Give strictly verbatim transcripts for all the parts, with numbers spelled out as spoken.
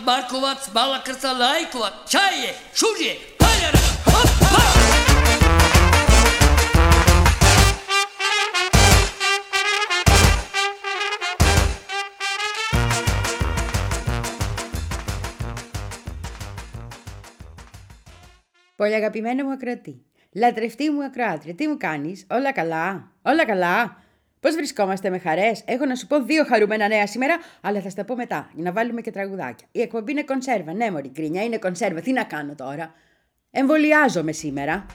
Markovac, Balakrca, Lajkovac, Čaje, Šužje, Paljara, hop, hop! Πολύ αγαπημένο μου ακροατή, λατρευτή μου ακροάτρια, τι μου κάνεις, όλα καλά, όλα καλά. Πώς βρισκόμαστε με χαρές, έχω να σου πω δύο χαρούμενα νέα σήμερα, αλλά θα στα πω μετά, για να βάλουμε και τραγουδάκια. Η εκπομπή είναι κονσέρβα, ναι μωρή γκρίνια, είναι κονσέρβα, τι να κάνω τώρα. Εμβολιάζομαι σήμερα.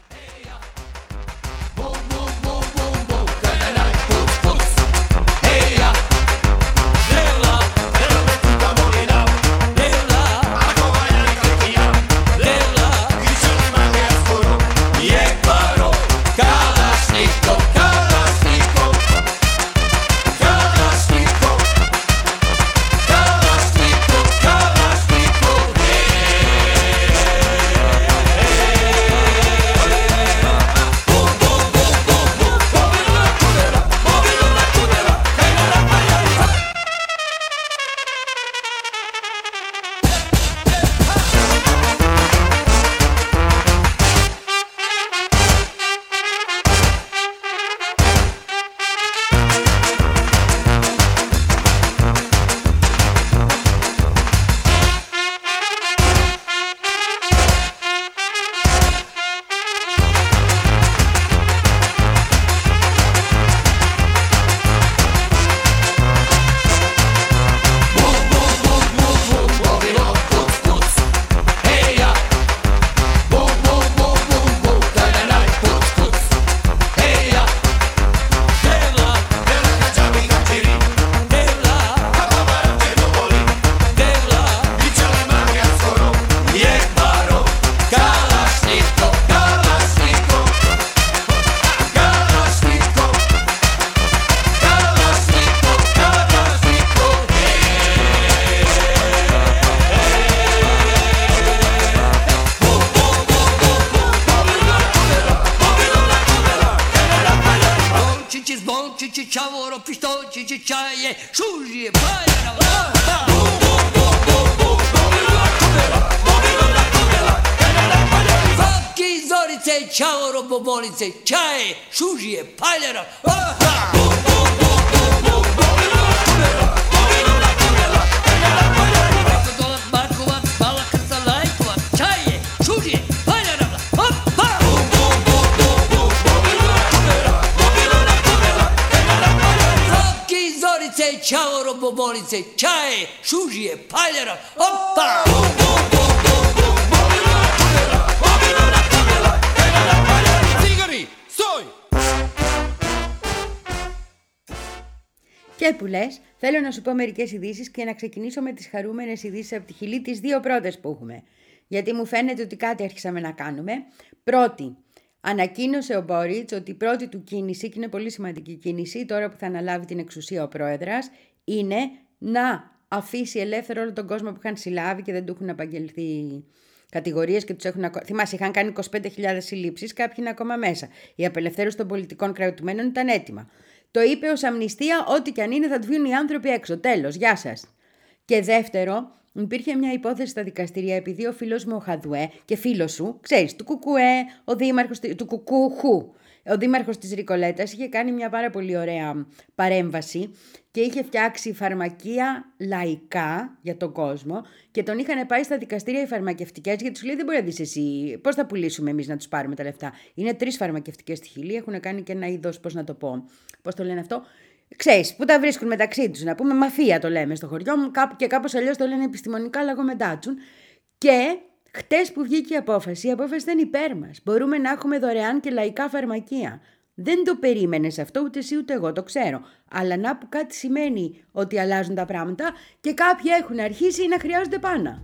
Čaje, šužije, paljara, Markovac, Balakrca, Lajkovac, Čaje, šužije, paljara, Vapki, Zorice, Čavoro, Bobolice, Čaje, šužije, paljara, opa! Και που λες, θέλω να σου πω μερικές ειδήσεις και να ξεκινήσω με τις χαρούμενες ειδήσεις από τη Χιλή, τις δύο πρώτες που έχουμε. Γιατί μου φαίνεται ότι κάτι άρχισαμε να κάνουμε. Πρώτη, ανακοίνωσε ο Μπόριτς ότι η πρώτη του κίνηση, και είναι πολύ σημαντική κίνηση, τώρα που θα αναλάβει την εξουσία ο πρόεδρας, είναι να αφήσει ελεύθερο όλο τον κόσμο που είχαν συλλάβει και δεν του έχουν απαγγελθεί κατηγορίες και τους έχουν ακο... Θυμάσαι, είχαν κάνει είκοσι πέντε χιλιάδες συλλήψεις, κάποιοι είναι ακόμα μέσα. Η απελευθέρωση των πολιτικών κρατουμένων ήταν έτοιμα. Το είπε ως αμνηστία, ό,τι και αν είναι θα του βγουν οι άνθρωποι έξω. Τέλος, γεια σας. Και δεύτερο, υπήρχε μια υπόθεση στα δικαστήρια επειδή ο φίλος μου ο Χαδουέ και φίλος σου, ξέρεις, του Κουκουέ, ο δήμαρχος του Κουκούχου, ο δήμαρχος της Ρικολέτας είχε κάνει μια πάρα πολύ ωραία παρέμβαση και είχε φτιάξει φαρμακεία λαϊκά για τον κόσμο και τον είχαν πάει στα δικαστήρια οι φαρμακευτικές γιατί τους λέει δεν μπορεί να δεις εσύ πώς θα πουλήσουμε εμείς να τους πάρουμε τα λεφτά. Είναι τρεις φαρμακευτικές στη Χιλή, έχουν κάνει και ένα είδος, πώς να το πω, πώς το λένε αυτό, ξέρεις, που τα βρίσκουν μεταξύ τους, να πούμε μαφία το λέμε στο χωριό μου και κάπως αλλιώς το λένε επιστημονικά, αλλά εγώ μετάτσουν. Και χτες που βγήκε η απόφαση, η απόφαση ήταν υπέρ μας. Μπορούμε να έχουμε δωρεάν και λαϊκά φαρμακεία. Δεν το περίμενες αυτό, ούτε εσύ ούτε εγώ, το ξέρω. Αλλά να που κάτι σημαίνει ότι αλλάζουν τα πράγματα και κάποιοι έχουν αρχίσει να χρειάζονται πάνα.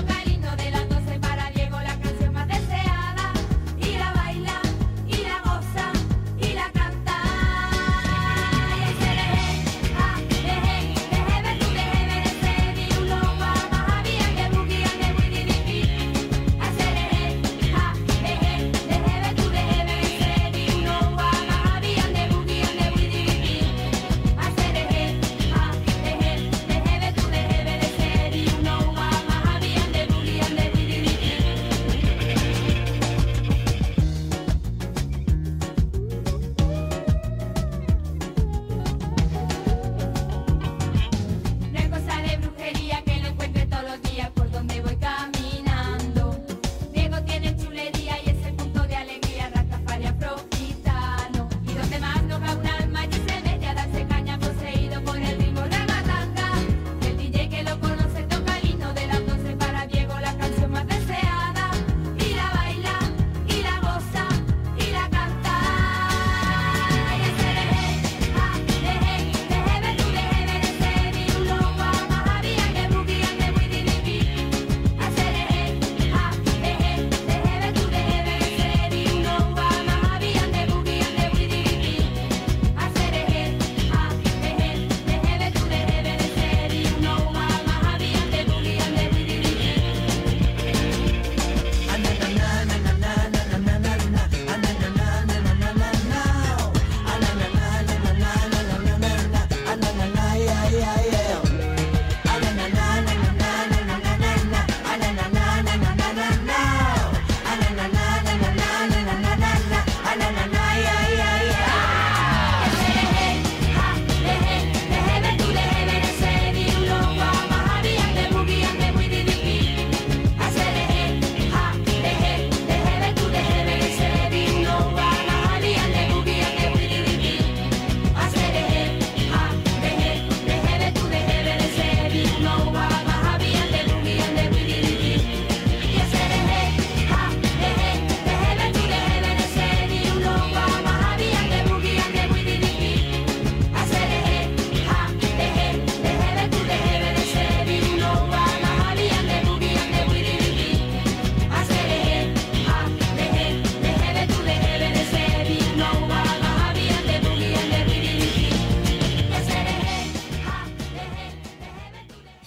Y la baila y la goza.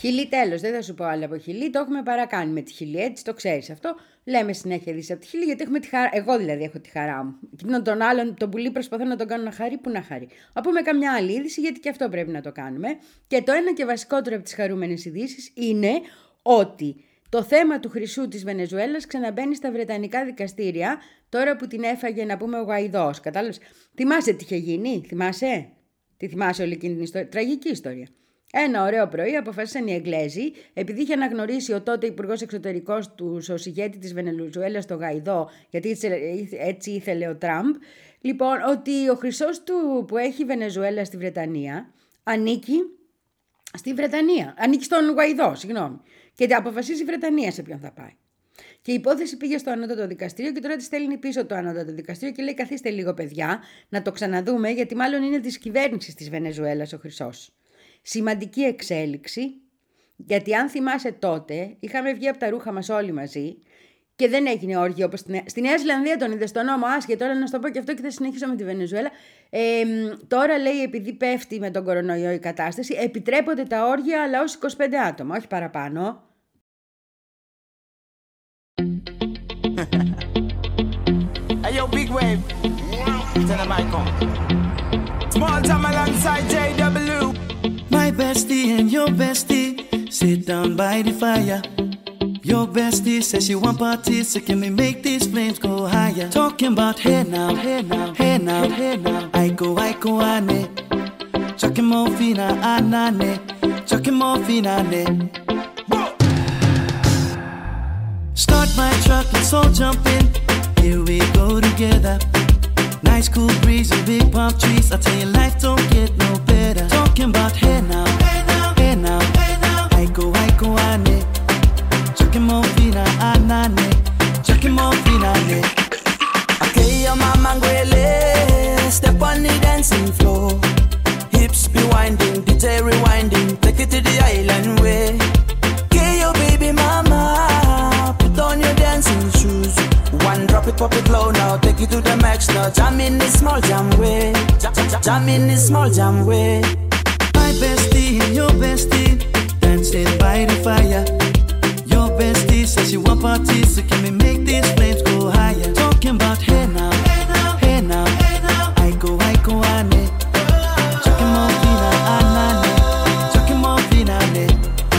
Χιλή, τέλος, δεν θα σου πω άλλο από Χιλή. Το έχουμε παρακάνει με τη Χιλή, έτσι το ξέρεις αυτό. Λέμε συνέχεια Δύση από τη Χιλή, γιατί έχουμε τη χαρά. Εγώ δηλαδή έχω τη χαρά μου. Και τον άλλον, τον πουλί, προσπαθώ να τον κάνω να χαρεί, που να χαρεί. Α πούμε καμιά άλλη είδηση, γιατί και αυτό πρέπει να το κάνουμε. Και το ένα και βασικότερο από τις χαρούμενες ειδήσεις είναι ότι το θέμα του χρυσού της Βενεζουέλας ξαναμπαίνει στα βρετανικά δικαστήρια, τώρα που την έφαγε, να πούμε, ο Γουαϊδός. Κατάλαβες. Θυμάσαι τι είχε γίνει, θυμάσαι. Τι θυμάσαι όλη εκείνη την ιστορία. Τραγική ιστορία. Ένα ωραίο πρωί αποφάσισαν οι Εγγλέζοι, επειδή είχε αναγνωρίσει ο τότε Υπουργός Εξωτερικός του ως ηγέτη της Βενεζουέλας, το Γουαϊδό, γιατί έτσι ήθελε ο Τραμπ, λοιπόν, ότι ο χρυσός του που έχει η Βενεζουέλα στη Βρετανία ανήκει στη Βρετανία. Ανήκει στον Γουαϊδό, συγγνώμη. Και αποφασίζει η Βρετανία σε ποιον θα πάει. Και η υπόθεση πήγε στο ανώτατο δικαστήριο και τώρα τη στέλνει πίσω το ανώτατο δικαστήριο και λέει: καθίστε λίγο, παιδιά, να το ξαναδούμε, γιατί μάλλον είναι της κυβέρνησης της Βενεζουέλας ο χρυσός. Σημαντική εξέλιξη, γιατί αν θυμάσαι τότε, είχαμε βγει από τα ρούχα μας όλοι μαζί και δεν έγινε όργιο όπως στη Νέα, στη Νέα Ζηλανδία τον είδε στο νόμο, άσχετο, τώρα να σου το πω και αυτό και θα συνεχίσω με τη Βενεζουέλα. Ε, τώρα λέει, επειδή πέφτει με τον κορονοϊό η κατάσταση, επιτρέπονται τα όργια, αλλά ως είκοσι πέντε άτομα, όχι παραπάνω. Hey yo, big wave. Tell them I come. Small time alongside J W. My bestie and your bestie sit down by the fire. Your bestie says she want parties, so can we make these flames go higher? Talking about hey now, hey now, hey now, hey now. I go, I go, ane. Chucking more fina, anane. Chucking more fina, ane. Start my truck, let's all jump in. Here we go together. Nice cool breeze and big palm trees. I tell you, life don't get no better. Talking about hey now, hey now, hey now, hey now. I go, I go, ane. Chucking more fina, anane. Chucking more fina, ane. Okay, your mama ngwele. Step on the dancing floor. Hips be winding, D J rewinding. Take it to the island way. Okay, your baby mama. Put on your dancing shoes. One drop it, pop it low now. Take it to the max now. Jam in this small jam way. Jam, jam, jam in this small jam way. My bestie and your bestie dancing by the fire. Your bestie says she want parties, so can we make these flames go higher? Talking about hey now, hey now, hey now, hey now. I go, I go, ane. Chucking more fina, anane. Chucking more fina, ane.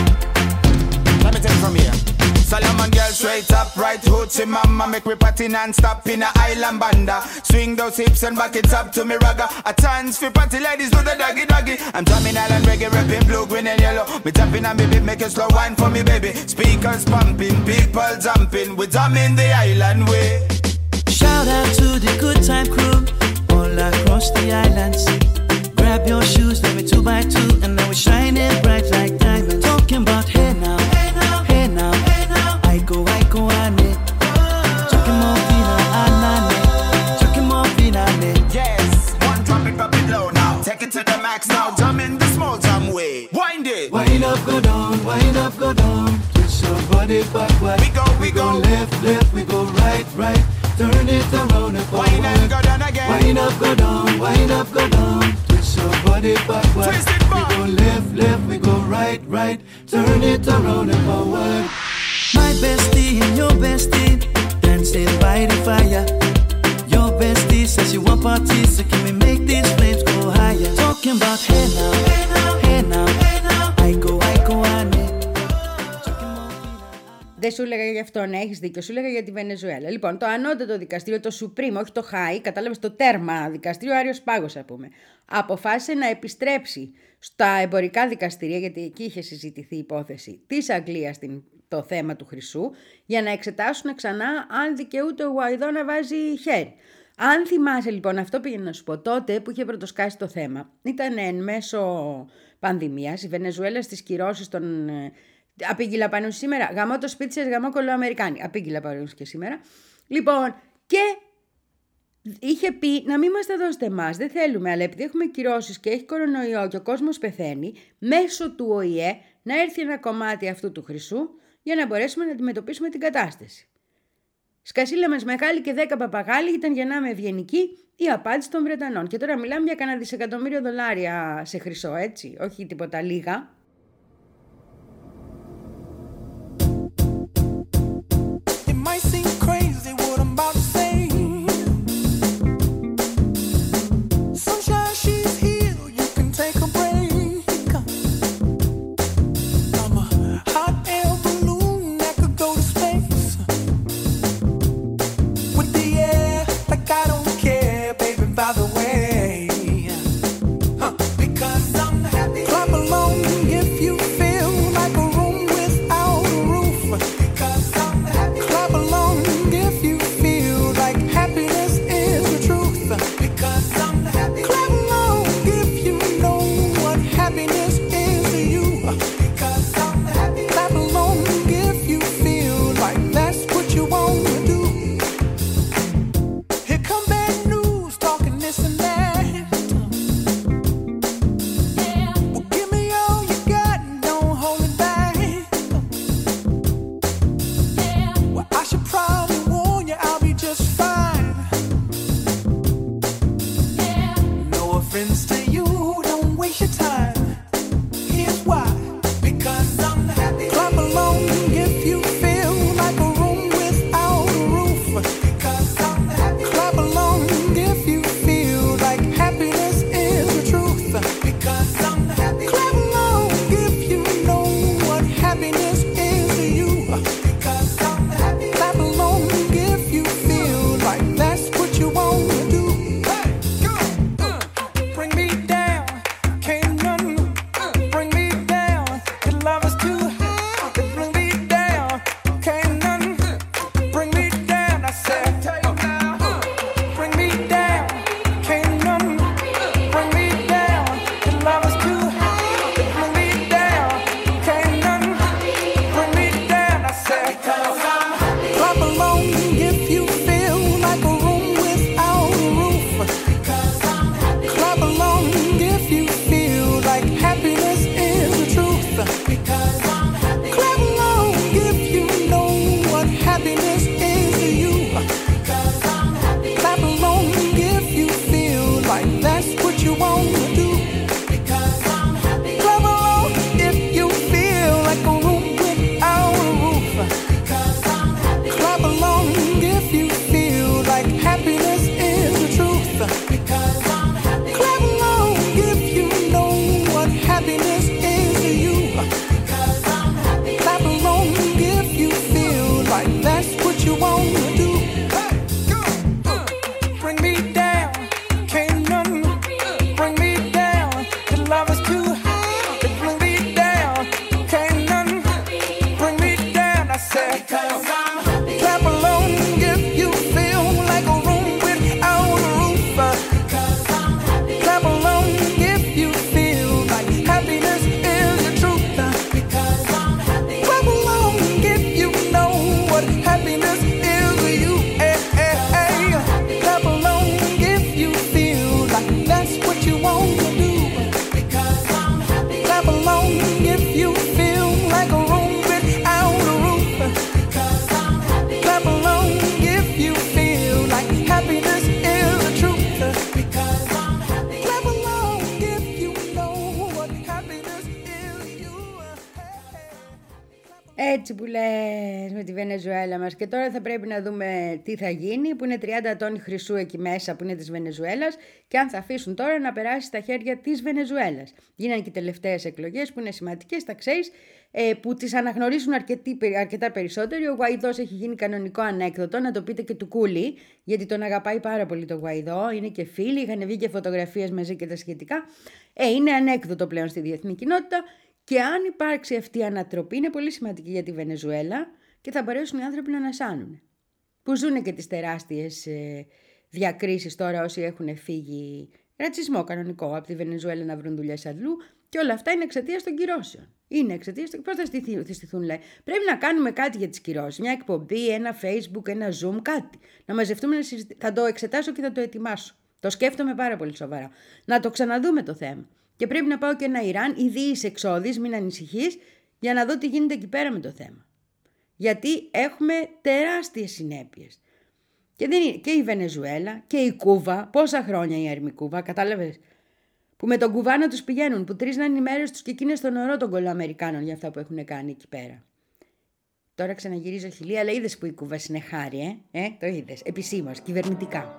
Let me take it from here. Solomon girl straight up, right hoochie mama. Make me party non-stop in a island banda. Swing those hips and back it up to me ragga. A chance for party ladies do the doggy doggy. I'm drumming island reggae, rapping blue, green and yellow. Me tapping on me beat, make a slow wine for me baby. Speakers pumping, people jumping. We drumming the island way. Shout out to the good time crew all across the islands. Grab your shoes, let me two by two, and now we're shining bright like diamonds. Talking about hey now, hey now, hey now, hey now. I go, I go, ane. Chucking more fina, anane. Chucking more fina, ane. Yes, one drop it, pop it low now. Take it to the max now. Jump in the small jam way. Wind it. Wind up, go down, wind up, go down. Twist your body backward. We go, we go. Left, left, we go right, right. Turn it around and forward. Wind up, go down again. Wind up, go down, wind up, go down. Twist your body backward. Twist it back. We go left, left, we go right, right. Turn it around and forward. My bestie and your bestie dancing by the fire. Your bestie says she want parties, so can we make these flames go higher? Talking about hey now, hey now, hey now, hey now. I go, I go, ane. Δεν σου έλεγα γι' αυτό, ναι, έχεις δίκιο. Σου έλεγα για τη Βενεζουέλα. Λοιπόν, το ανώτατο δικαστήριο, το Supreme, όχι το High, κατάλαβες, το τέρμα δικαστήριο, ο Άριος Πάγος, α πούμε, αποφάσισε να επιστρέψει στα εμπορικά δικαστήρια, γιατί εκεί είχε συζητηθεί η υπόθεση της Αγγλίας, το θέμα του χρυσού, για να εξετάσουν ξανά αν δικαιούται ο Γουαϊδό να βάζει χέρι. Αν θυμάσαι λοιπόν, αυτό πήγαινε να σου πω, τότε που είχε πρωτοσκάσει το θέμα, ήταν εν μέσω πανδημίας, η Βενεζουέλα στις κυρώσεις των... Απήγγειλα πάνω σήμερα. Γαμώ το σπίτι σας, γαμώ κολοαμερικάνοι. Απήγγειλα πάνω και σήμερα. Λοιπόν, και είχε πει να μην μας τα δώσετε εμάς. Δεν θέλουμε, αλλά επειδή έχουμε κυρώσεις και έχει κορονοϊό και ο κόσμος πεθαίνει, μέσω του Ο Η Ε να έρθει ένα κομμάτι αυτού του χρυσού για να μπορέσουμε να αντιμετωπίσουμε την κατάσταση. Σκασίλα μας μεγάλη και δέκα παπαγάλοι ήταν, για να είμαι ευγενική, η απάντηση των Βρετανών. Και τώρα μιλάμε για κανένα δισεκατομμύριο δολάρια σε χρυσό, έτσι, όχι τίποτα λίγα. by the way. Huh. Because I'm happy. Clap along if you feel like a room without a roof. Because I'm happy. Clap along if you feel like happiness is the truth. Because I'm happy. Clap along if you know what happiness is to you. Because I'm happy. Clap along if you feel like that's what you want to do. Here come bad news, talking this and that. Yeah. Well, give me all you got and don't hold it back. Yeah. Well, I should probably warn you, I'll be just fine. Yeah. No offense to you, don't waste your time. Here's why. Because I'm happy. Clap along if you feel like a room without a roof. Because I'm happy. Clap along if you feel like happiness is the truth. Because I'm happy. Clap along if you know what happiness is to you. Because I'm happy. Clap along if you feel like that's what you want to do. Hey, go, uh, bring me down, can't none bring me down. Your love is too high, to bring me down, can't none bring me down. I said, uh, bring me down, can't none bring me down. Your love is too high, to bring me down, can't none bring me down. I said, clap along if you feel like a room without a roof. Clap along if you feel like happiness is the truth. Clap along if you know what happiness is to you. Clap along if you feel like that's what you want to do. Clap along if you feel like a room without a roof. Clap along if you feel like happiness is the truth. Clap along if you know what happiness is to you. Clap along if you feel like that's what you want to do. Hey, go, uh, bring me down, can't none bring me down. Your love is too high, to bring me down, can't none bring me down. I said, clap along if you feel like a room without a roof. Clap along if you feel like happiness is the truth. Clap along if you know what happiness is to you. Hey, hey, hey. Clap along if you feel like that's what you want to do. Clap along if you feel like a room without a roof. Clap along if you feel like happiness is the truth. Clap along if you know what happiness is to you. Έτσι που λες με τη Βενεζουέλα μας. Και τώρα θα πρέπει να δούμε τι θα γίνει, που είναι τριάντα τόνοι χρυσού εκεί μέσα που είναι της Βενεζουέλας, και αν θα αφήσουν τώρα να περάσει στα χέρια της Βενεζουέλας. Γίνανε και οι τελευταίες εκλογές που είναι σημαντικές, τα ξέρεις, που τις αναγνωρίζουν αρκετή, αρκετά περισσότεροι. Ο Γουαϊδός έχει γίνει κανονικό ανέκδοτο, να το πείτε και του Κούλι, γιατί τον αγαπάει πάρα πολύ το Γουαϊδό, είναι και φίλοι, είχαν βγει και φωτογραφίες μαζί και τα σχετικά. Ε, είναι ανέκδοτο πλέον στη διεθνή κοινότητα. Και αν υπάρξει αυτή η ανατροπή, είναι πολύ σημαντική για τη Βενεζουέλα και θα μπορέσουν οι άνθρωποι να ανασάνουν. Που ζουν και τις τεράστιες ε, διακρίσεις τώρα όσοι έχουν φύγει, ρατσισμό κανονικό, από τη Βενεζουέλα να βρουν δουλειές αλλού, και όλα αυτά είναι εξαιτίας των κυρώσεων. Είναι εξαιτίας των. Πώς θα στηθούν, θα στηθούν, λέει. Πρέπει να κάνουμε κάτι για τις κυρώσεις. Μια εκπομπή, ένα Facebook, ένα Zoom, κάτι. Να μαζευτούμε να συζητήσουμε. Θα το εξετάσω και θα το ετοιμάσω. Το σκέφτομαι πάρα πολύ σοβαρά. Να το ξαναδούμε το θέμα. Και πρέπει να πάω και ένα Ιράν, ήδη είσαι εξόδης, μην ανησυχείς, για να δω τι γίνεται εκεί πέρα με το θέμα. Γιατί έχουμε τεράστιες συνέπειες. Και, δεν είναι, και η Βενεζουέλα και η Κούβα, πόσα χρόνια η έρημη Κούβα, κατάλαβες, που με τον κουβάνα τους πηγαίνουν, που τρίζναν οι μέρες τους και εκείνες στον ορό των κολοαμερικάνων για αυτά που έχουν κάνει εκεί πέρα. Τώρα ξαναγυρίζω χιλία, αλλά είδες που η Κούβα είναι χάρη, ε, ε το είδες, επισήμως, κυβερνητικά.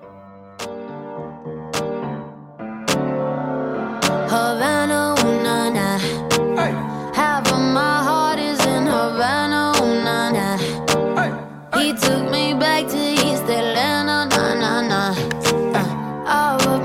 Havana, ooh, nah, nah. Hey. Half of my heart is in Havana, ooh, nah, nah. Hey. Hey. He took me back to East Atlanta, nah, nah, nah. Uh, I was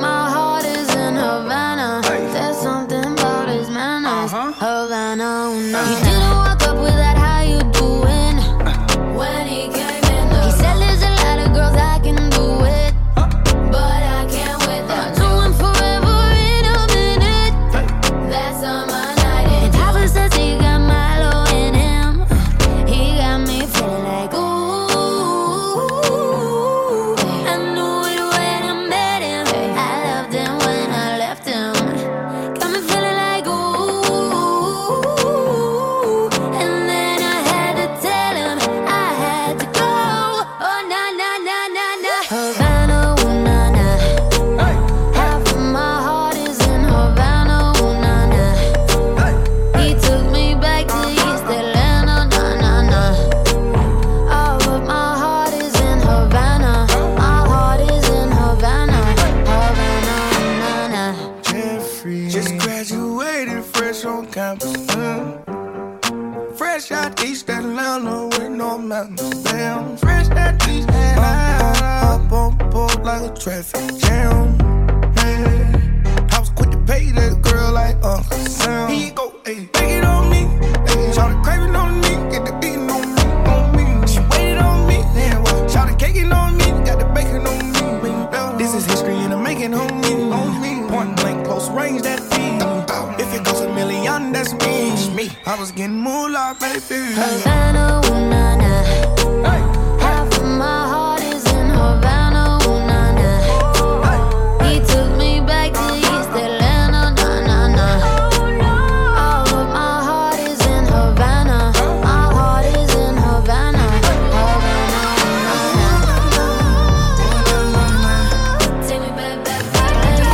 fresh on campus. Mm. Fresh out East Atlanta with no mountains. Damn, fresh out East Atlanta. Up on board like a traffic jam. Yeah. I was quick to pay that girl like Uncle Sam. Here you go, ayy, take it on me. Ayy, shout craving on me, get the beating on me, on me. She waited on me, then what? Shout caking on me, got the bacon on me. This is history and I'm making on me, on me. Point blank, close range, that feed. If it goes a million, that's me. me. I was getting moolah, baby. Havana, ooh, nah, nah. Hey. Half of my heart is in Havana, ooh, nah, nah. Hey. He took me back to East Atlanta, nah, nah, nah. All of my heart is in Havana. My heart is in Havana. Havana, ooh, nah, nah. Take me back, back, back.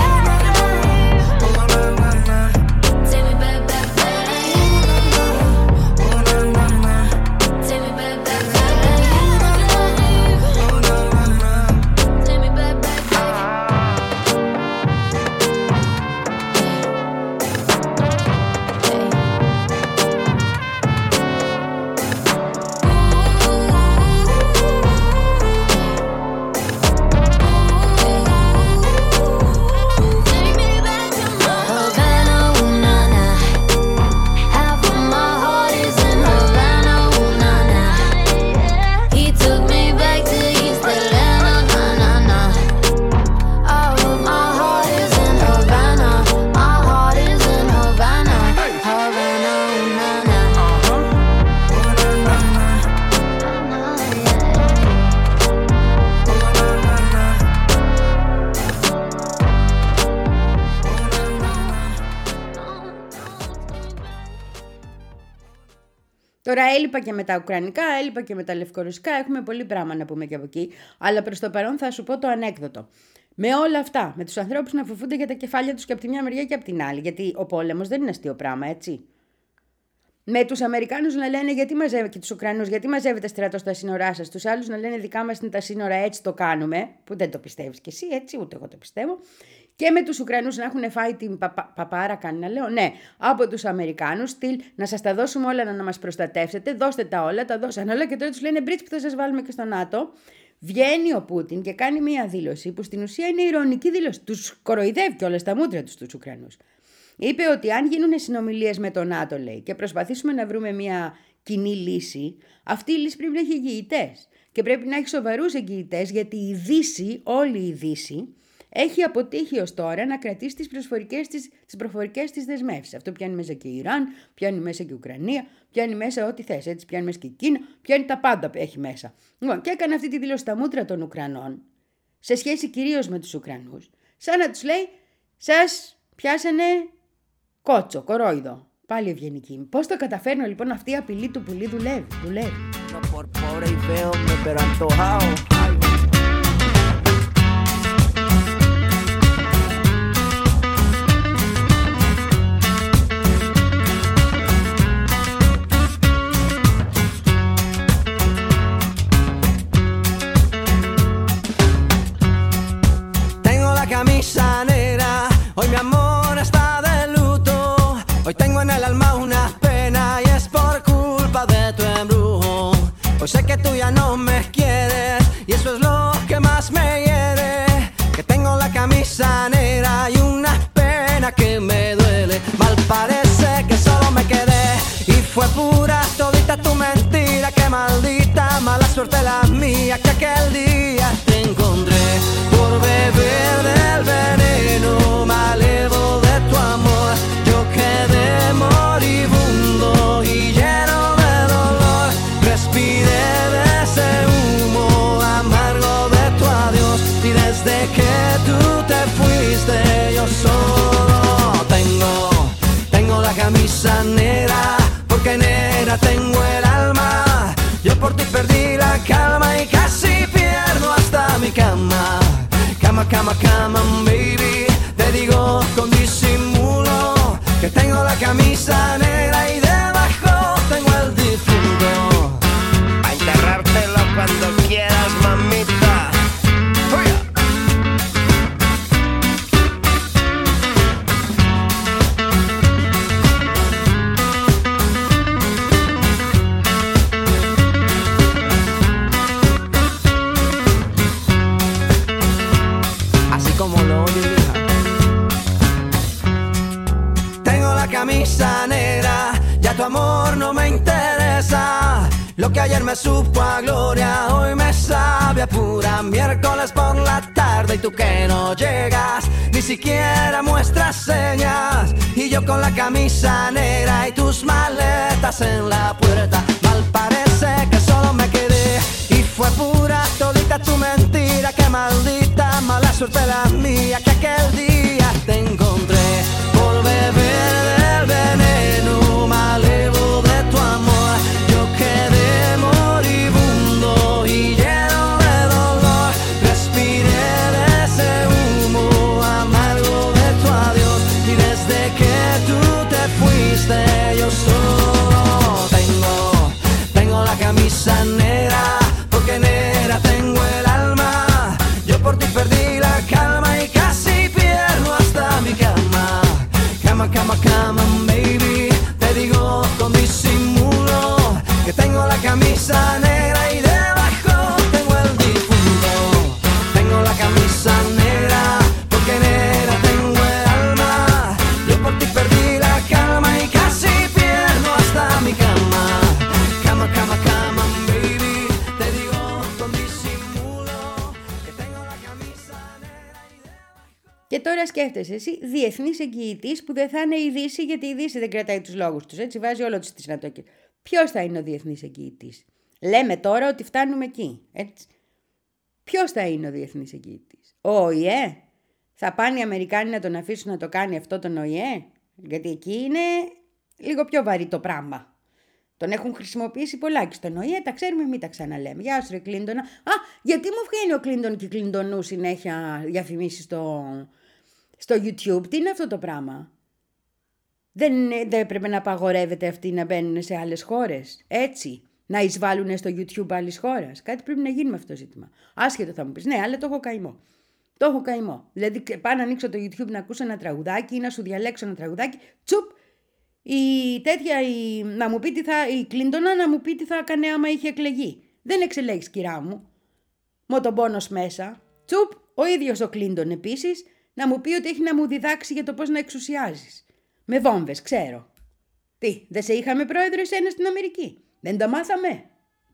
Take me back, back, back. Take me back, back, back. Take me back, back, back. Havana, ooh, nah, nah. Half of my heart is in Havana, ooh, nah, nah. He took me back to East Atlanta, nah, nah, nah. All of my heart is in Havana. My heart is in Havana. Havana, ooh, nah, nah. Τώρα έλειπα και με τα ουκρανικά, έλειπα και με τα λευκορωσικά, έχουμε πολύ πράγμα να πούμε και από εκεί, αλλά προς το παρόν θα σου πω το ανέκδοτο. Με όλα αυτά, με τους ανθρώπους να φοβούνται για τα κεφάλια τους και από τη μια μεριά και από την άλλη, γιατί ο πόλεμος δεν είναι αστείο πράγμα, έτσι. Με τους Αμερικάνους να λένε γιατί μαζεύετε, και τους Ουκρανούς, γιατί μαζεύετε στρατό στα σύνορά σας, τους άλλους να λένε δικά μας είναι τα σύνορα, έτσι το κάνουμε, που δεν το πιστεύεις κι εσύ, έτσι, ούτε εγώ το πιστεύω. Και με τους Ουκρανούς να έχουν φάει την παπα, παπάρα, κάνει να λέω, ναι, από τους Αμερικάνους, στυλ να σας τα δώσουμε όλα να μας προστατεύσετε, δώστε τα όλα, τα δώσαν όλα και τώρα τους λένε μπρίτς που θα σας βάλουμε και στο ΝΑΤΟ. Βγαίνει ο Πούτιν και κάνει μία δήλωση που στην ουσία είναι ειρωνική δήλωση. Τους κοροϊδεύει κιόλας τα μούτρα τους τους Ουκρανούς. Είπε ότι αν γίνουν συνομιλίες με το ΝΑΤΟ, λέει, και προσπαθήσουμε να βρούμε μία κοινή λύση, αυτή η λύση πρέπει να έχει εγγυητές. Και πρέπει να έχει σοβαρούς εγγυητές, γιατί η Δύση, όλη η Δύση, έχει αποτύχει ως τώρα να κρατήσει τις, προσφορικές της, τις προφορικές της δεσμεύσεις. Αυτό πιάνει μέσα και η Ιράν, πιάνει μέσα και η Ουκρανία, πιάνει μέσα ό,τι θες, έτσι, πιάνει μέσα και η Κίνα, πιάνει τα πάντα που έχει μέσα. Λοιπόν, και έκανε αυτή τη δήλωση στα μούτρα των Ουκρανών, σε σχέση κυρίως με τους Ουκρανούς, σαν να τους λέει, σας πιάσανε κότσο, κορόιδο. Πάλι ευγενική. Πώς το καταφέρνω λοιπόν, αυτή η απειλή του πουλί δουλεύει, δουλεύει. Camisa negra, hoy mi amor está de luto. Hoy tengo en el alma una pena y es por culpa de tu embrujo. Hoy sé que tú ya no me quieres y eso es lo que más me hiere. Que tengo la camisa negra y una pena que me duele. Mal parece que solo me quedé y fue pura todita tu mentira. Que maldita mala suerte la mía que aquel día te encontré por beber del veneno malevo de tu amor. Yo quedé moribundo y lleno de dolor. Respiré de ese humo amargo de tu adiós. Y desde que tú te fuiste yo solo tengo, tengo la camisa negra. Porque negra tengo el alma. Yo por ti perdí la calma y casi pierdo hasta mi cama. Cama, cama, cama, baby. Te digo con disimulo que tengo la camisa negra y debajo tengo el difunto. A enterrártelo cuando quieras, mamita. ¡Oye! camisa negra, ya tu amor no me interesa. Lo que ayer me supo a gloria, hoy me sabe a pura. Miércoles por la tarde y tú que no llegas, ni siquiera muestras señas. Y yo con la camisa negra y tus maletas en la puerta. Mal parece que solo me quedé y fue pura todita tu mentira. Qué maldita mala suerte la mía, que aquel día te encontré por beber del veneno malevo de tu amor. Yo quedé moribundo y lleno de dolor, respiré de ese humo amargo de tu adiós. Y desde que tú te fuiste yo solo tengo, tengo la camisa negra, porque negra tengo el alma. Yo por ti perdí la calma y casi pierdo hasta mi cama. Cama, cama, cama, baby, te digo con disimulo que tengo la camisa negra y debajo tengo el difunto. Tengo la camisa negra, porque negra tengo el alma. Yo por ti perdí la calma y casi pierdo hasta mi cama. Cama, cama, cama, baby, te digo con disimulo que tengo la camisa negra y debajo. Και τώρα σκέφτεσαι εσύ διεθνής εγγυητής που δεν θα είναι η Δύση, γιατί η Δύση δεν κρατάει τους λόγους τους, έτσι βάζει όλο τους τις δυνατότητες. Ποιος θα είναι ο διεθνής εγγυητής? Λέμε τώρα ότι φτάνουμε εκεί, έτσι. Ποιος θα είναι ο διεθνής εγγυητής? Ο ΟΗΕ? Θα πάνε οι Αμερικάνοι να τον αφήσουν να το κάνει αυτό τον ΟΗΕ? Γιατί εκεί είναι λίγο πιο βαρύ το πράγμα. Τον έχουν χρησιμοποιήσει πολλά και στον ΟΗΕ, τα ξέρουμε, μην τα ξαναλέμε. Γεια σου ρε Κλίντονα. Α, γιατί μου βγαίνει ο Κλίντον και Κλίντονου συνέχεια διαφημίσεις στο, στο YouTube? Τι είναι αυτό το πράγμα? Δεν, δεν έπρεπε να απαγορεύεται αυτοί να μπαίνουν σε άλλες χώρες? Έτσι, να εισβάλλουν στο YouTube άλλης χώρας? Κάτι πρέπει να γίνει με αυτό το ζήτημα. Άσχετο θα μου πεις, ναι, αλλά το έχω καημό. Το έχω καημό. Δηλαδή, πάω να ανοίξω το YouTube να ακούσω ένα τραγουδάκι ή να σου διαλέξω ένα τραγουδάκι, τσουπ, η τέτοια, η, να μου πει τι θα, η Κλίντονα να μου πει τι θα έκανε άμα είχε εκλεγεί. Δεν εξελέγεις, κυρά μου. Μω τον πόνος μέσα. Τσουπ, ο ίδιος ο Κλίντον επίσης να μου πει ότι έχει να μου διδάξει για το πώς να εξουσιάζεις. Με βόμβες, ξέρω. Τι, δεν σε είχαμε πρόεδρο εσένα στην Αμερική? Δεν τα μάθαμε?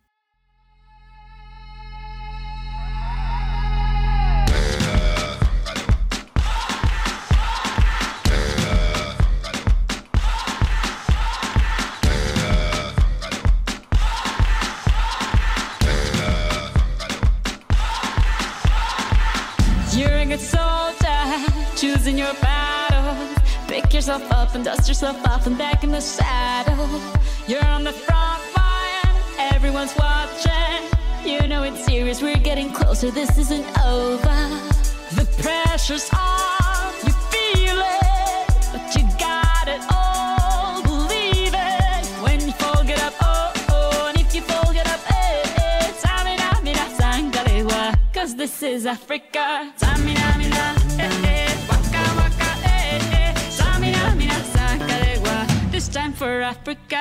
You're a good soldier, choosing your battles. Pick yourself up and dust yourself off and back in the saddle. You're on the front line, everyone's watching. You know it's serious, we're getting closer, this isn't over. The pressure's on, you feel it, but you got it all, believe it. When you fall, get up, oh, oh, and if you fall, get up, eh, eh. Samina, mina, sangalewa, cause this is Africa. Samina, mina, eh, eh, waka, waka, eh, eh. Samina, mina, sangalewa, this time for Africa.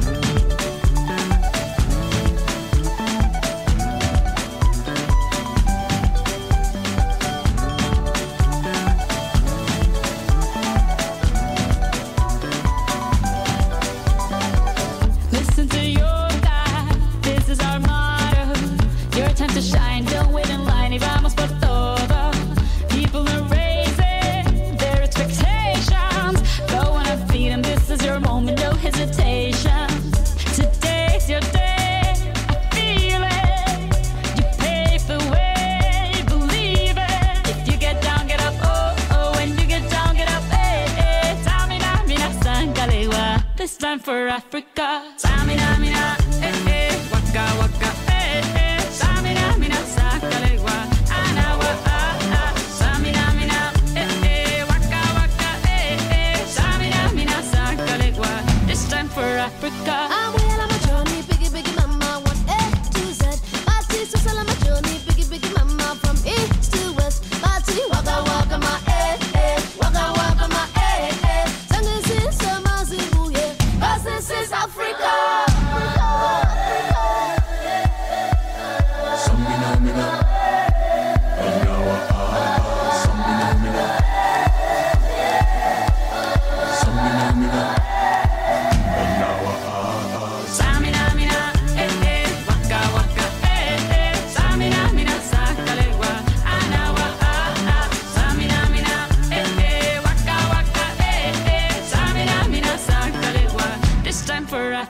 Listen to your God, this is our motto. Your time to shine, don't wait in line. Y vamos por todo. People are raising their expectations. Go on and feed them, this is your moment, no hesitation. Today's your day, I feel it. You pave the way, believe it. If you get down, get up, oh, oh. When you get down, get up, eh, eh. Samina, mina, sangalewa, this time for Africa. Samina, mina, eh, eh. Waka, waka, eh, eh. Samina, mina, sangalewa, anawa, ah, ah. Samina, mina, eh, eh. Waka, waka, eh, eh. Samina, mina, sangalewa, this time for Africa. I'm well on my journey, biggie, biggie mama, one A to Z. My sister's all on my journey, biggie, biggie mama, from east to west. My city, waka, waka, my eh, eh. Waka, waka, my eh, eh. Sangin' since I'm a Zimbabwe, yeah. 'Cause this is Africa. Samina, mina, anawa, ah, samina, mina, samina, mina.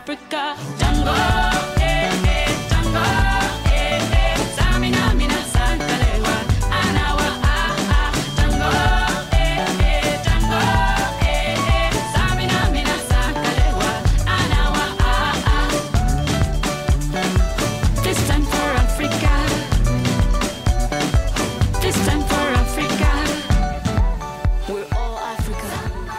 Africa. Django, eh, eh, Django, eh, eh. Samina, mina, sankalewa, anawa, ah, ah. Django, eh, eh, Django, eh, eh. Samina, mina, sankalewa, anawa, ah, ah. This time for Africa. This time for Africa. We're all Africa.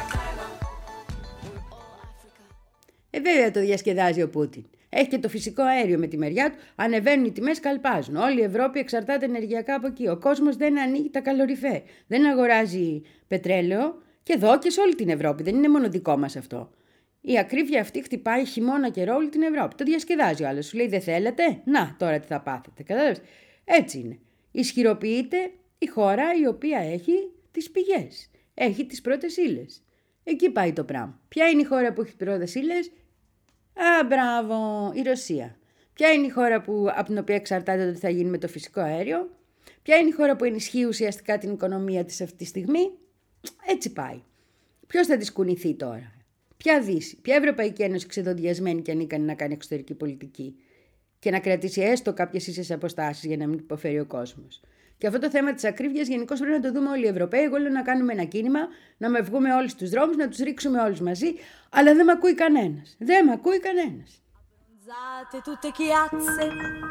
Ε, βέβαια το διασκεδάζει ο Πούτιν. Έχει και το φυσικό αέριο με τη μεριά του, ανεβαίνουν οι τιμές, καλπάζουν. Όλη η Ευρώπη εξαρτάται ενεργειακά από εκεί. Ο κόσμος δεν ανοίγει τα καλοριφέ, δεν αγοράζει πετρέλαιο και εδώ και σε όλη την Ευρώπη. Δεν είναι μόνο δικό μας αυτό. Η ακρίβεια αυτή χτυπάει χειμώνα καιρό όλη την Ευρώπη. Το διασκεδάζει ο άλλος. Σου λέει δεν θέλετε, να τώρα τι θα πάθετε. Κατάλαβες. Έτσι είναι. Ισχυροποιείται η χώρα η οποία έχει τις πηγές, έχει τις πρώτες ύλες. Εκεί πάει το πράγμα. Ποια είναι η χώρα που έχει τις πρώτες ύλες? Α, μπράβο, η Ρωσία. Ποια είναι η χώρα που, από την οποία εξαρτάται το τι θα γίνει με το φυσικό αέριο? Ποια είναι η χώρα που ενισχύει ουσιαστικά την οικονομία της αυτή τη στιγμή? Έτσι πάει. Ποιος θα της κουνηθεί τώρα? Ποια Δύση, ποια Ευρωπαϊκή Ένωση ξεδοντιασμένη και ανίκανη να κάνει εξωτερική πολιτική και να κρατήσει έστω κάποιες ίσες αποστάσεις για να μην υποφέρει ο κόσμος? Και αυτό το θέμα της ακρίβειας γενικώς πρέπει να το δούμε όλοι οι Ευρωπαίοι. Εγώ λέω να κάνουμε ένα κίνημα, να με βγούμε όλοι στους δρόμους, να τους ρίξουμε όλους μαζί, αλλά δεν με ακούει κανένας. Δεν με ακούει κανένας. Tutte chiazze,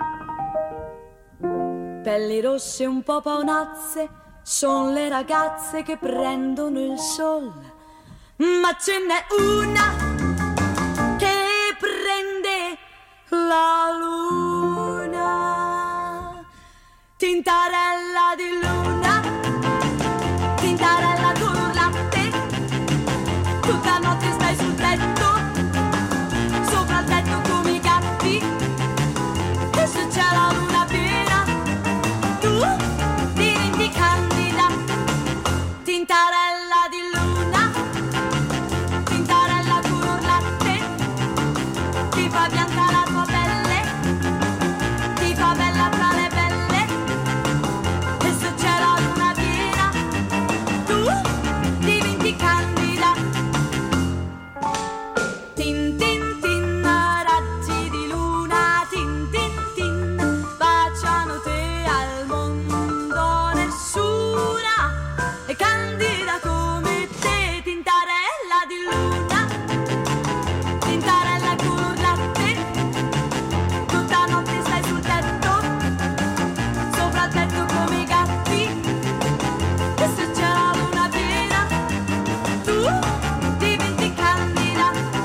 pelli rosse un po' paonazze, son le ragazze che prendono il sole, ma ce n'è una che prende la luna, tintarella di luna, tintarella con un latte, tutta notte stai sul tetto, sopra il tetto come i gatti, e se c'è la luna piena, tu diventi candida, tintarella di luna, tintarella con un latte, ti fa bianca la tua pelle, ti fa bella tra le belle, e se c'è la luna piena, tu diventi candida. Tin tin tin, raggi di luna, tin tin tin, baciano te al mondo, nessuna è candida come te, tintarella di luna, tintarella con un latte, tutta notte stai sul tetto, sopra il tetto come i gatti, e se c'è la luna piena, tu diventi candida.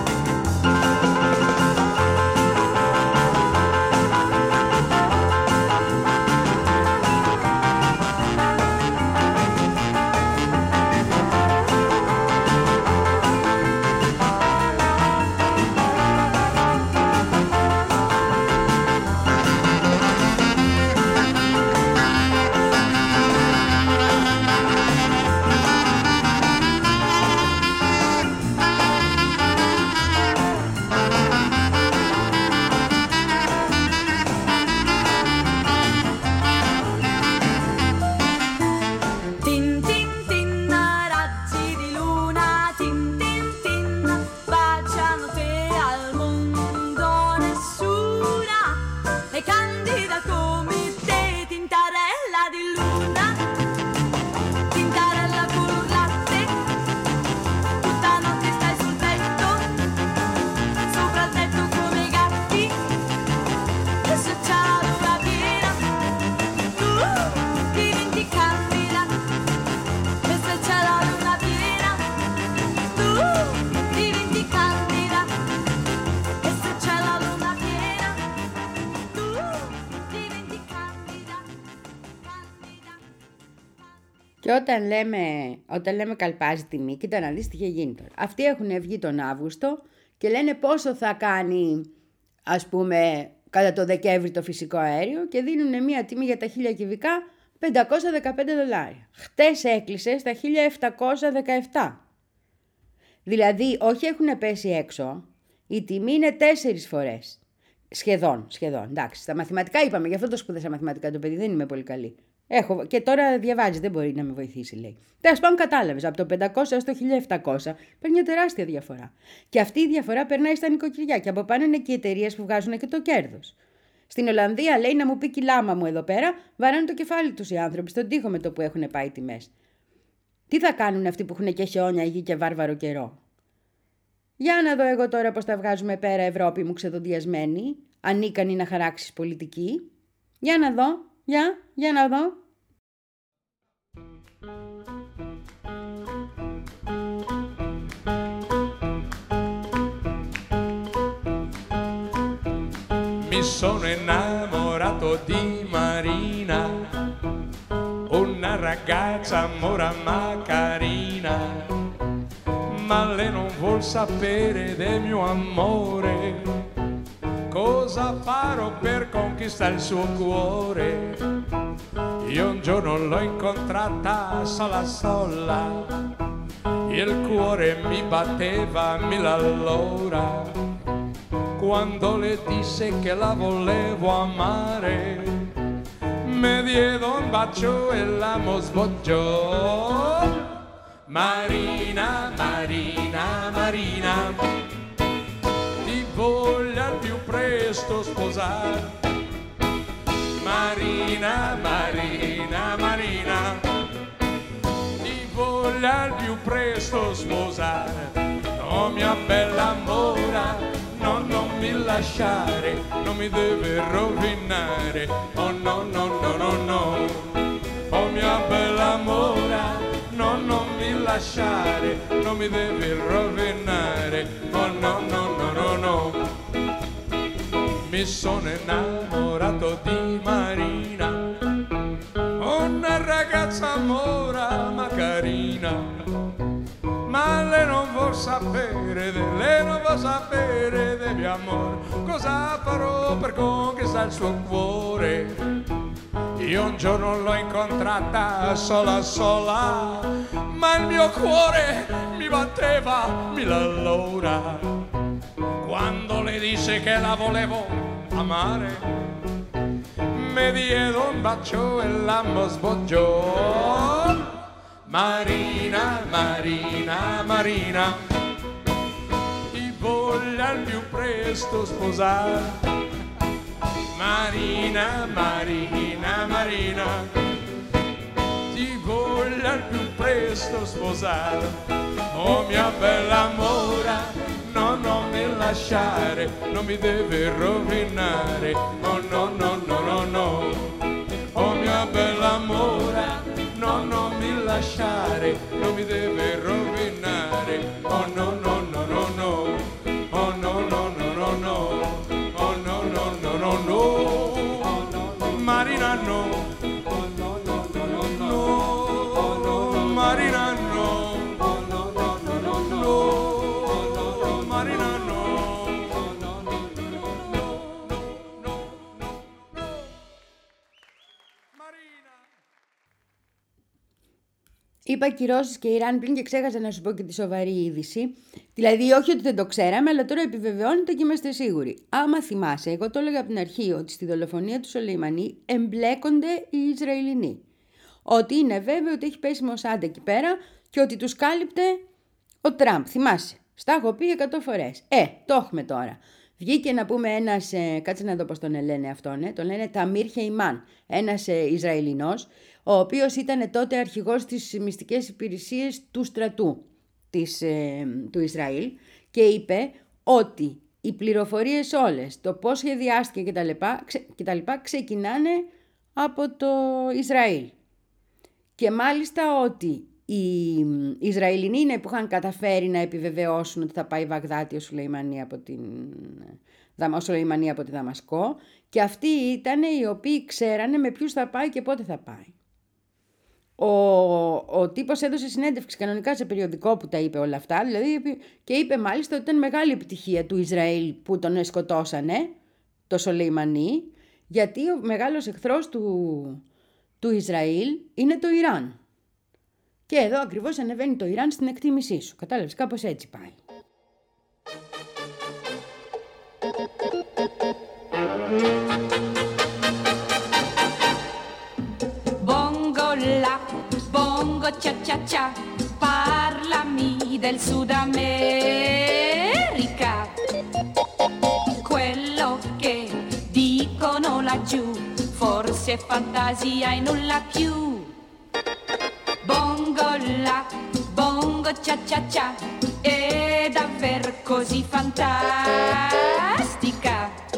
Tin tin tin, raggi di luna, tin tin tin, baciano te al mondo, nessuna è candida come te, tintarella di luna, tintarella con un latte, tutta notte stai sul tetto, sopra il tetto come i gatti, e se c'è la luna piena, tu diventi candida. E se c'è la luna piena, tu diventi candida. E se c'è la luna piena, tu diventi candida. Candida. Και όταν λέμε, όταν λέμε καλπάζει τιμή, κοίτα να δεις τι είχε γίνει τώρα. Αυτοί έχουν βγει τον Αύγουστο και λένε πόσο θα κάνει, ας πούμε, κατά το Δεκέμβρη το φυσικό αέριο και δίνουν μια τιμή για τα χίλια κυβικά πεντακόσια δεκαπέντε δολάρια. Χτες έκλεισε στα χίλια επτακόσια δεκαεπτά. Δηλαδή, όχι έχουν πέσει έξω, η τιμή είναι τέσσερις φορές. Σχεδόν, σχεδόν. Εντάξει, στα μαθηματικά είπαμε, γι' αυτό το σπούδασα μαθηματικά το παιδί, δεν είμαι πολύ καλή. Έχω, και τώρα διαβάζει, δεν μπορεί να με βοηθήσει, λέει. Τέλος πάντων, κατάλαβες, από το πεντακόσια έως το χίλια επτακόσια παίρνει μια τεράστια διαφορά. Και αυτή η διαφορά περνάει στα νοικοκυριά και από πάνω είναι και οι εταιρείες που βγάζουν και το κέρδος. Στην Ολλανδία, λέει, να μου πει κιλάμα μου εδώ πέρα, βαράνε το κεφάλι τους οι άνθρωποι στον τοίχο με το που έχουν πάει οι τιμές. Τι θα κάνουν αυτοί που έχουν και χιόνια, γη και βάρβαρο καιρό? Για να δω εγώ τώρα πώς τα βγάζουμε πέρα, Ευρώπη μου ξεδοντιασμένη, ανίκανη να χαράξεις πολιτική. Για να δω, για, για να δω. Mi sono innamorato di Marina, una ragazza mora ma carina, ma lei non vuol sapere del mio amore. Cosa farò per conquistare il suo cuore? Io un giorno l'ho incontrata sola sola, il cuore mi batteva mille all'ora. Quando le disse che la volevo amare, mi diede un bacio e l'amo sbocciò. Marina, Marina, Marina, ti voglio al più presto sposare. Marina, Marina, Marina, ti voglio al più presto sposare. Oh mia bella mora, no, non mi lasciare, non mi deve rovinare. Oh no, no, no, no, no. Oh mia bella mora, no, non mi lasciare, non mi deve rovinare. Oh no, no, no, no, no. Mi sono innamorato di Marina, una ragazza mora ma carina, ma lei non vuol sapere de lei non vuol sapere del mio amore. Cosa farò per conquistare il suo cuore? Io un giorno l'ho incontrata sola sola, ma il mio cuore mi batteva mille all'ora. Quando le disse che la volevo amare, mi diede un bacio e l'amo sbocciò. Marina, Marina, Marina, ti voglio al più presto sposare. Marina, Marina, Marina, ti voglio al più presto sposare. Oh mia bella mora, no, non mi lasciare, non mi deve rovinare. Oh no, no, no, no, no. Oh mia bella mora, no, non mi lasciare, non mi deve rovinare. Oh no, no, no, no, no. Oh no, no, no, no, no. Oh no, no, no, no, no. Marina no. Oh no, no, no, no, no. Oh no, Marina no. Oh no, no, no, no, no. Oh no, Marina no. Oh no, no, no, no, no. No, no, no. Marina. Είπα κυρώσεις και Ιράν πριν και ξέχασα να σου πω και τη σοβαρή είδηση. Δηλαδή, όχι ότι δεν το ξέραμε, αλλά τώρα επιβεβαιώνεται και είμαστε σίγουροι. Άμα θυμάσαι, εγώ το έλεγα από την αρχή ότι στη δολοφονία του Σολεϊμανί εμπλέκονται οι Ισραηλινοί. Ότι είναι βέβαιο ότι έχει πέσει Μοσάντ εκεί πέρα και ότι τους κάλυπτε ο Τραμπ. Θυμάσαι, στα έχω πει εκατό φορές. Ε, το έχουμε τώρα. Βγήκε να πούμε ένας, ε, κάτσε να δω πώς τον λένε αυτόν, ε, τον λένε Ταμίρ Χεϊμάν, ένας ε, Ισραηλινός, ο οποίος ήταν τότε αρχηγός στις μυστικές υπηρεσίες του στρατού της, ε, του Ισραήλ και είπε ότι οι πληροφορίες όλες, το πώς σχεδιάστηκε κτλ. Ξε, ξεκινάνε από το Ισραήλ. Και μάλιστα ότι οι Ισραηλινοί είναι που είχαν καταφέρει να επιβεβαιώσουν ότι θα πάει Βαγδάτη ο Σουλεϊμανί από, την... ο Σουλεϊμανί από τη Δαμασκό και αυτοί ήταν οι οποίοι ξέρανε με ποιους θα πάει και πότε θα πάει. Ο, ο τύπος έδωσε συνέντευξη κανονικά σε περιοδικό που τα είπε όλα αυτά, δηλαδή, και είπε μάλιστα ότι ήταν μεγάλη επιτυχία του Ισραήλ που τον σκοτώσανε, το Σολεϊμανί, γιατί ο μεγάλος εχθρός του, του Ισραήλ είναι το Ιράν. Και εδώ ακριβώς ανεβαίνει το Ιράν στην εκτίμησή σου. Κατάλαβες, κάπως έτσι πάει. Boy cia cia cia, parlami del Sud America. Quello che dicono laggiù forse è fantasia e nulla più. Bongo la, bongo cia cia cia, è davvero così fantastica.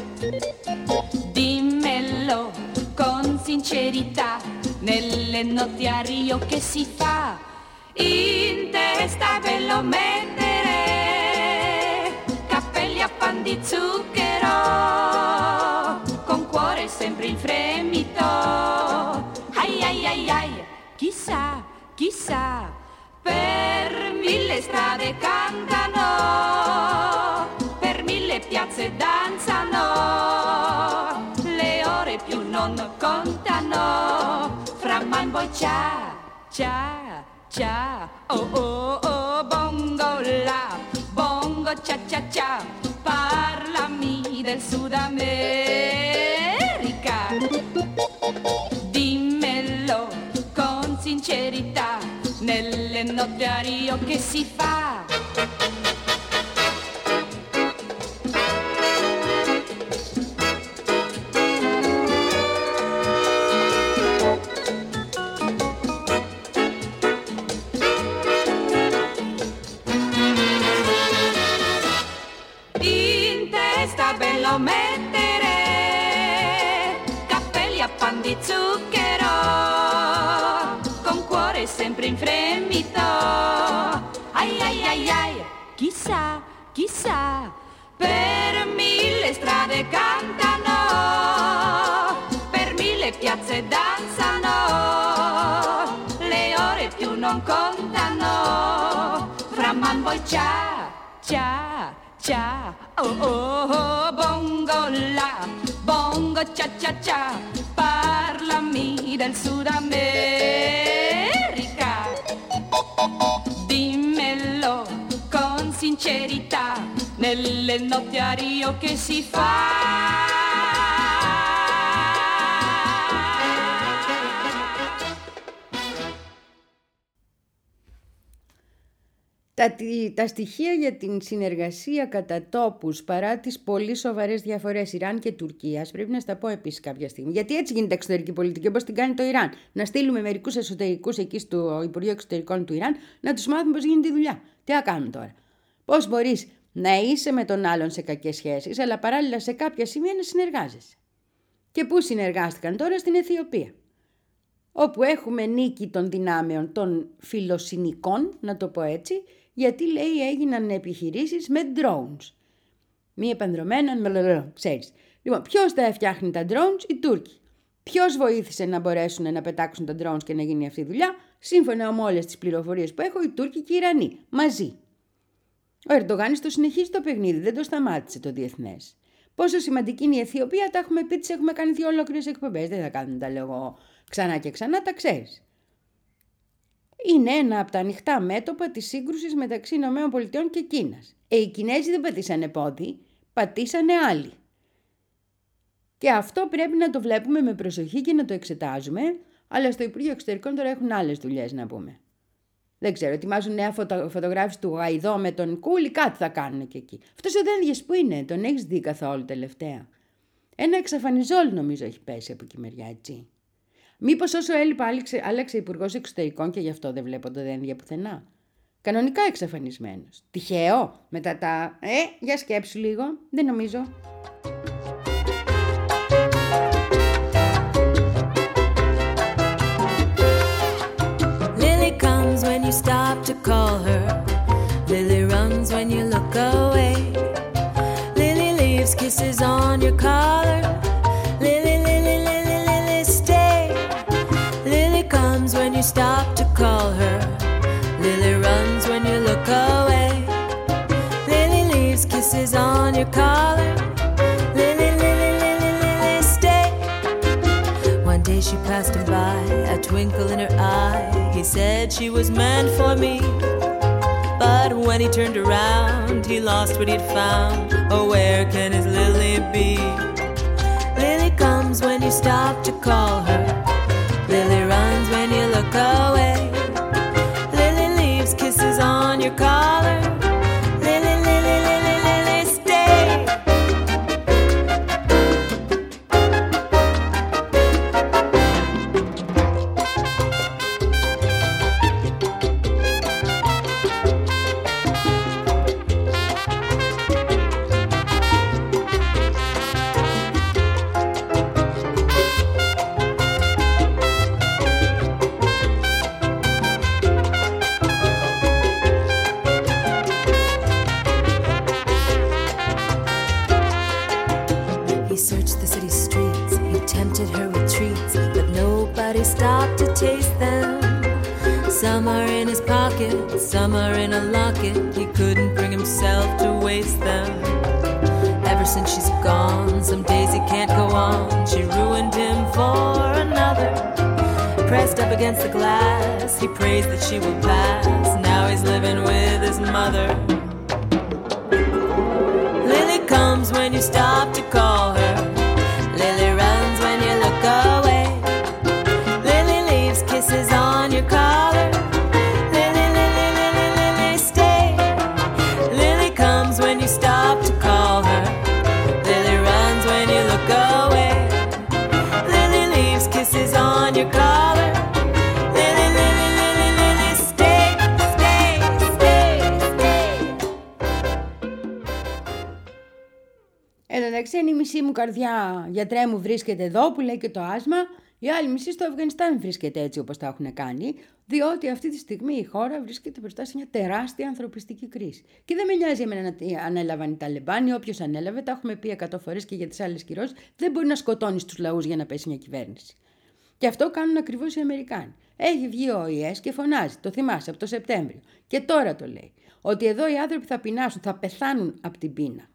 Dimmelo con sincerità, nelle notti a Rio che si fa. In testa ve lo mettere, cappelli a pan di zucchero, con cuore sempre in fremito. Ai ai ai ai, chissà, chissà, per mille strade cantano, per mille piazze danzano, le ore più non contano, fra man poi cia, cia, cia, oh oh oh, bongo la, bongo cia cia cia, parlami del Sud America. Dimmelo con sincerità, nelle notti a Rio che si fa. In testa bello mettere, cappelli a pan di zucchero, con cuore sempre in fremito. Ai ai ai ai, chissà, chissà, per mille strade cantano, per mille piazze danzano, le ore più non contano, fra man poi cia, cia, cia, oh oh oh, bongo la, bongo cia cia cia, parlami del Sud America. Dimmelo con sincerità, nelle notti a Rio che si fa. Τα, τα στοιχεία για την συνεργασία κατά τόπους παρά τις πολύ σοβαρές διαφορές Ιράν και Τουρκίας πρέπει να στα πω επίσης κάποια στιγμή. Γιατί έτσι γίνεται εξωτερική πολιτική, όπως την κάνει το Ιράν. Να στείλουμε μερικούς εσωτερικούς εκεί στο Υπουργείο Εξωτερικών του Ιράν να τους μάθουμε πώς γίνεται η δουλειά. Τι να κάνουν τώρα. Πώς μπορείς να είσαι με τον άλλον σε κακές σχέσεις, αλλά παράλληλα σε κάποια σημεία να συνεργάζεσαι. Και πού συνεργάστηκαν τώρα? Στην Αιθιοπία. Όπου έχουμε νίκη των δυνάμεων των φιλοσυνικών, να το πω έτσι, γιατί λέει έγιναν επιχειρήσεις με drones. Μη επανδρομένα, με ξέρεις. Λοιπόν, ποιος τα φτιάχνει τα drones? Οι Τούρκοι. Ποιος βοήθησε να μπορέσουν να πετάξουν τα drones και να γίνει αυτή η δουλειά? Σύμφωνα με όλες τις πληροφορίες που έχω, οι Τούρκοι και οι Ιρανοί, μαζί. Ο Ερντογάνης το συνεχίζει το παιχνίδι, δεν το σταμάτησε το διεθνές. Πόσο σημαντική είναι η Αιθιοπία, τα έχουμε πει, τις έχουμε κάνει δύο ολόκληρες εκπομπές. Δεν θα κάνουμε τα λέγω ξανά και ξανά, τα ξέρεις. Είναι ένα από τα ανοιχτά μέτωπα της σύγκρουσης μεταξύ ΗΠΑ και Κίνας. Ε, οι Κινέζοι δεν πατήσανε πόδι, πατήσανε άλλοι. Και αυτό πρέπει να το βλέπουμε με προσοχή και να το εξετάζουμε, αλλά στο Υπουργείο Εξωτερικών τώρα έχουν άλλες δουλειές να πούμε. Δεν ξέρω, ετοιμάζουν νέα φωτο, φωτογράφηση του Γαϊδό με τον Κούλι, κάτι θα κάνουν και εκεί. Αυτός ο Δένδιας που είναι, τον έχεις δει καθόλου τελευταία? Ένα εξαφανιζόλ νομίζω έχει πέσει από εκεί μεριά, έτσι. Μήπως όσο έλειπα άλλαξε, άλλαξε υπουργός εξωτερικών και γι' αυτό δεν βλέπω το Δένδια πουθενά? Κανονικά εξαφανισμένος. Τυχαίο? Μετά τα... Ε, για σκέψου λίγο. Δεν νομίζω. Lily comes when you stop to call her. Lily runs when you look away. Lily leaves kisses on your collar. Lily, Lily, Lily, Lily, stay. Lily comes when you stop to call her. Lily runs when you look away. Lily leaves kisses on your collar. Lily, Lily, Lily, Lily, stay. One day she passed him by, a twinkle in her eye. He said she was meant for me. But when he turned around, he lost what he'd found. Oh, where can his Lily be? Lily comes when you stop to call her. Lily runs when you look away. your collar. Lily, Lily, Lily, Lily, stay. He searched the city streets, he tempted her with treats, but nobody stopped to taste them. Some are in his pocket, some are in a locket, he couldn't bring himself to waste them. Ever since she's gone, some days he can't go on, she ruined him for another. Pressed up against the glass, he prays that she will pass, now he's living with his mother. Lily comes when you stop to call her. Lily runs when you look away. Lily leaves kisses on your collar. Lily, Lily, Lily, Lily, stay. Lily comes when you stop to call her. Lily runs when you look away. Lily leaves kisses on your collar. Lily, Lily, Lily, Lily, stay, stay, stay, stay. Εν τω μεταξύ, είναι η μισή μου καρδιά, γιατρέ μου, βρίσκεται εδώ που λέει και το άσμα. Η άλλη μισή στο Αφγανιστάν βρίσκεται έτσι όπως τα έχουν κάνει, διότι αυτή τη στιγμή η χώρα βρίσκεται μπροστά σε μια τεράστια ανθρωπιστική κρίση. Και δεν με νοιάζει εμένα να ανέλαβαν οι Ταλιμπάνοι, όποιος ανέλαβε, τα έχουμε πει εκατό φορές και για τις άλλες κυρώσεις, δεν μπορεί να σκοτώνει τους λαούς για να πέσει μια κυβέρνηση. Και αυτό κάνουν ακριβώς οι Αμερικάνοι. Έχει βγει ο Ο Η Ες και φωνάζει, το θυμάσαι, από το Σεπτέμβριο. Και τώρα το λέει, ότι εδώ οι άνθρωποι θα πεινάσουν, θα πεθάνουν από την πείνα.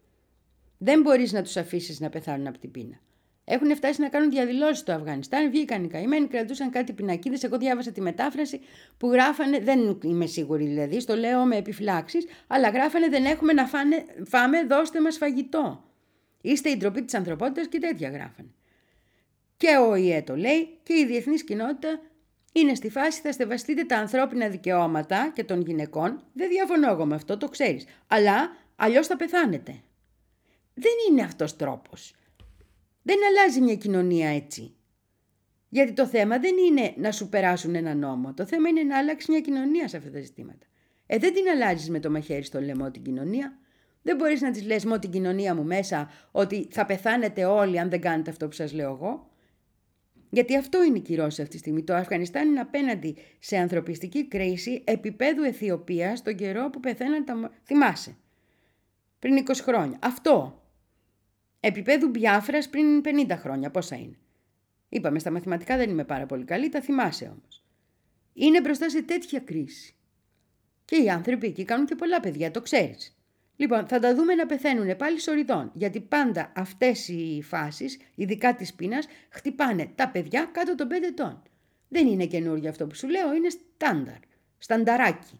Δεν μπορείς να τους αφήσεις να πεθάνουν από την πείνα. Έχουν φτάσει να κάνουν διαδηλώσεις στο Αφγανιστάν, βγήκαν οι καημένοι, κρατούσαν κάτι πινακίδες. Εγώ διάβασα τη μετάφραση που γράφανε, δεν είμαι σίγουρη δηλαδή, στο λέω με επιφυλάξεις, αλλά γράφανε δεν έχουμε να φάνε, φάμε, δώστε μας φαγητό. Είστε η ντροπή της ανθρωπότητας και τέτοια γράφανε. Και ο Ο Η Ε το λέει και η διεθνής κοινότητα είναι στη φάση θα στεβαστείτε τα ανθρώπινα δικαιώματα και των γυναικών. Δεν διαφωνώ εγώ με αυτό, το ξέρεις, αλλά αλλιώς θα πεθάνετε. Δεν είναι αυτός τρόπος. Δεν αλλάζει μια κοινωνία έτσι. Γιατί το θέμα δεν είναι να σου περάσουν ένα νόμο. Το θέμα είναι να αλλάξει μια κοινωνία σε αυτά τα ζητήματα. Ε, δεν την αλλάζεις με το μαχαίρι στο λαιμό την κοινωνία. Δεν μπορείς να της λες με την κοινωνία μου μέσα ότι θα πεθάνετε όλοι αν δεν κάνετε αυτό που σας λέω εγώ. Γιατί αυτό είναι η κυρώσεις αυτή τη στιγμή. Το Αφγανιστάν είναι απέναντι σε ανθρωπιστική κρίση επίπεδου Αιθιοπίας τον καιρό που πεθαίναν τα... Θυμάσαι. Πριν είκοσι χρόνια. Αυτό. Επίπεδου Μπιάφρας πριν πενήντα χρόνια. Πόσα είναι. Είπαμε στα μαθηματικά δεν είμαι πάρα πολύ καλή, τα θυμάσαι όμως. Είναι μπροστά σε τέτοια κρίση. Και οι άνθρωποι εκεί κάνουν και πολλά παιδιά, το ξέρεις. Λοιπόν, θα τα δούμε να πεθαίνουν πάλι σοριδών. Γιατί πάντα αυτές οι φάσεις, ειδικά της πείνας, χτυπάνε τα παιδιά κάτω των πέντε ετών. Δεν είναι καινούργιο αυτό που σου λέω, είναι στάνταρ. Στανταράκι.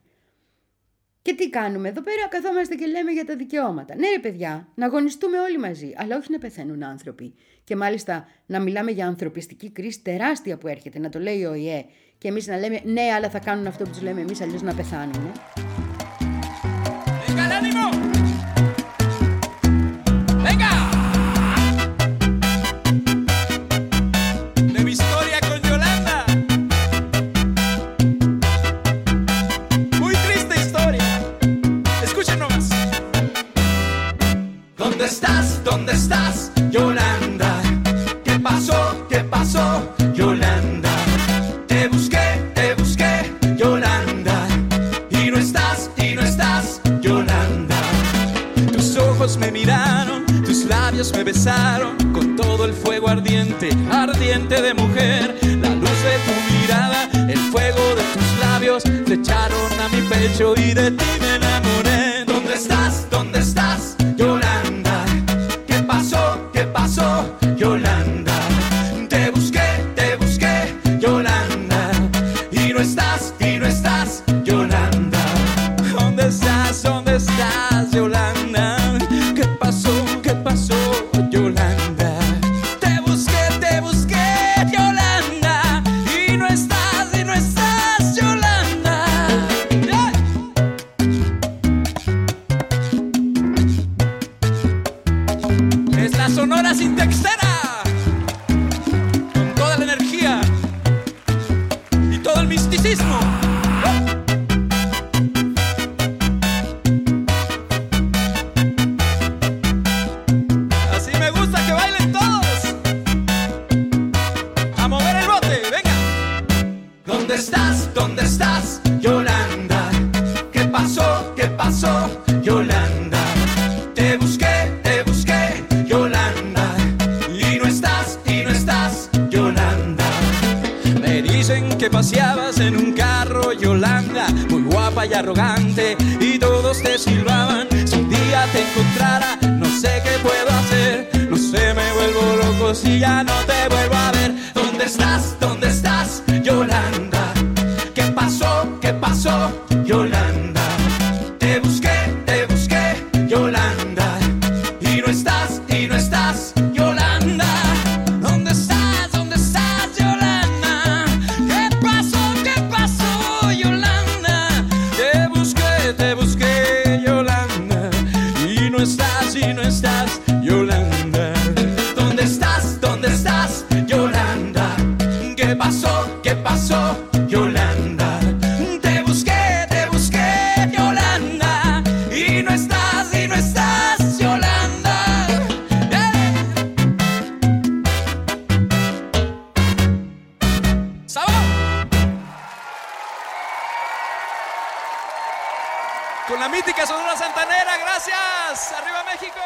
Και τι κάνουμε εδώ πέρα, καθόμαστε και λέμε για τα δικαιώματα. Ναι ρε παιδιά, να αγωνιστούμε όλοι μαζί, αλλά όχι να πεθαίνουν άνθρωποι. Και μάλιστα να μιλάμε για ανθρωπιστική κρίση τεράστια που έρχεται, να το λέει ο Ο Η Ε και εμείς να λέμε ναι, αλλά θα κάνουν αυτό που τους λέμε εμείς, αλλιώς να πεθάνουν. Venga, el ánimo. Venga. De mi historia con Yolanda. Muy triste historia. Escuchen nomás. ¿Dónde estás? ¿Dónde estás, Yolanda? ¿Qué pasó? ¿Qué pasó, Yolanda? Te busqué, te busqué, Yolanda. Y no estás, y no estás, Yolanda. Tus ojos me miraron, tus labios me besaron con todo el fuego ardiente, ardiente de mujer. La luz de tu mirada, el fuego de tus labios flecharon a mi pecho y de ti me enamoré. ¿Dónde estás? ¿Dónde estás, Yolanda? ¿Qué pasó? ¿Qué pasó, Yolanda? Te busqué, te busqué, Yolanda. Y no estás, y no estás, Yolanda. ¿Dónde estás? ¿Dónde estás, Yolanda? ¿Qué pasó? ¿Qué pasó, Yolanda? Te busqué, te busqué, Yolanda. Y no estás, y no estás, Yolanda. Yeah. pasó, Yolanda? Te busqué, te busqué, Yolanda, y no estás, y no estás, Yolanda. Me dicen que paseabas en un carro, Yolanda, muy guapa y arrogante, y todos te silbaban. Si un día te encontrara, no sé qué puedo hacer, no sé, me vuelvo loco si ya no te vuelvo a ver. ¿Dónde estás? ¿Dónde estás, Yolanda? ¿Qué pasó? ¿Qué pasó, Yolanda? Te busqué, te busqué, Yolanda, y no estás, y no estás, Yolanda. ¿Dónde estás? ¿Dónde estás, Yolanda? ¿Qué pasó? ¿Qué pasó, Yolanda? Te busqué, te busqué, Yolanda, y no estás, y no estás, Yolanda. ¿Dónde estás? ¿Dónde estás, Yolanda? ¿Qué pasó? ¿Qué pasó, Yolanda? Te busqué, te busqué, Yolanda, y no estás, y no estás, Yolanda. ¡Sabor! Con la mítica Sonora Santanera, gracias. ¡Arriba México!